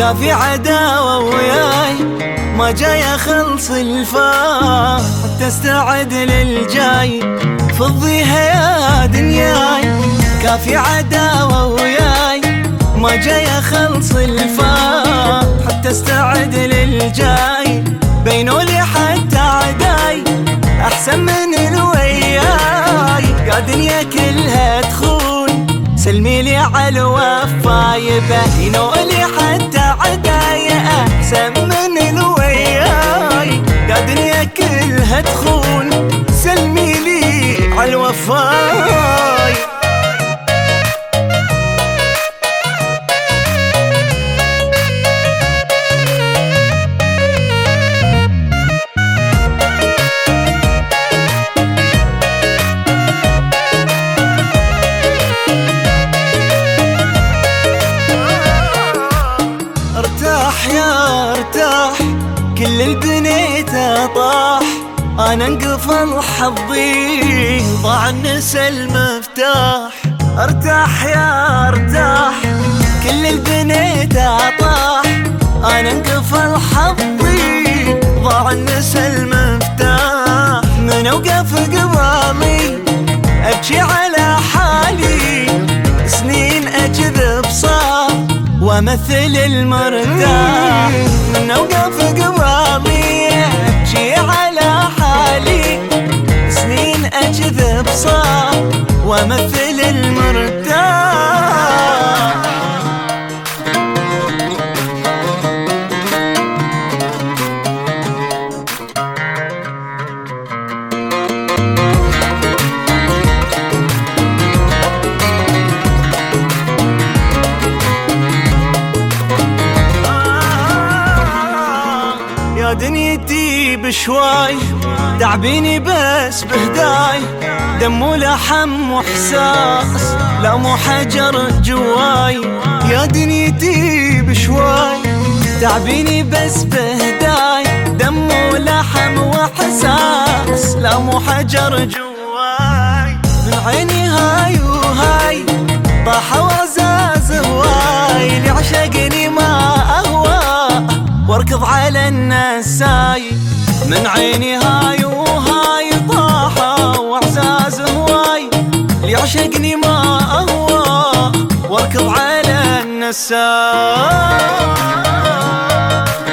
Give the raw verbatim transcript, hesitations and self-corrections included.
كافي عداوة وياي ما جاي اخلص الفار، حتى استعد للجاي فضيها يا دنياي. كافي عداوة وياي ما جاي اخلص الفار، حتى استعد للجاي. بينولي حتى عداي احسن من الوياي، يا دنيا كلها تخون سلمي لي على الوفاي. بينولي حتى عداي احسن من الوياي، يا دنيا كلها تخون سلمي لي على الوفاي. يا ارتاح كل البنيت طاح، انا انقفل حظي ضاع النسى المفتاح. ارتاح يا ارتاح كل البنيت طاح، انا انقفل حظي ضاع النسى المفتاح. من اوقف قبالي ابكي على حالي، سنين اكذب صار وامثل المرتاح. من اوقف قبالي ابكي على حالي، سنين اكذب صار وامثل المرتاح. يا دنيتي بشواي تعبيني بس بهداي، دم ولحم واحساس لا مو حجر جواي. يا دنيتي بشواي تعبيني بس بهداي، دم ولحم واحساس لا مو حجر جواي. من عيني هاي وهاي طاح وازاز هواي، اللي عشقني ما اهواه واركض على النساي. من عيني هاي وهاي طاحة واعزاز هواي، اللي عشقني ما اهوى واركض على النساي.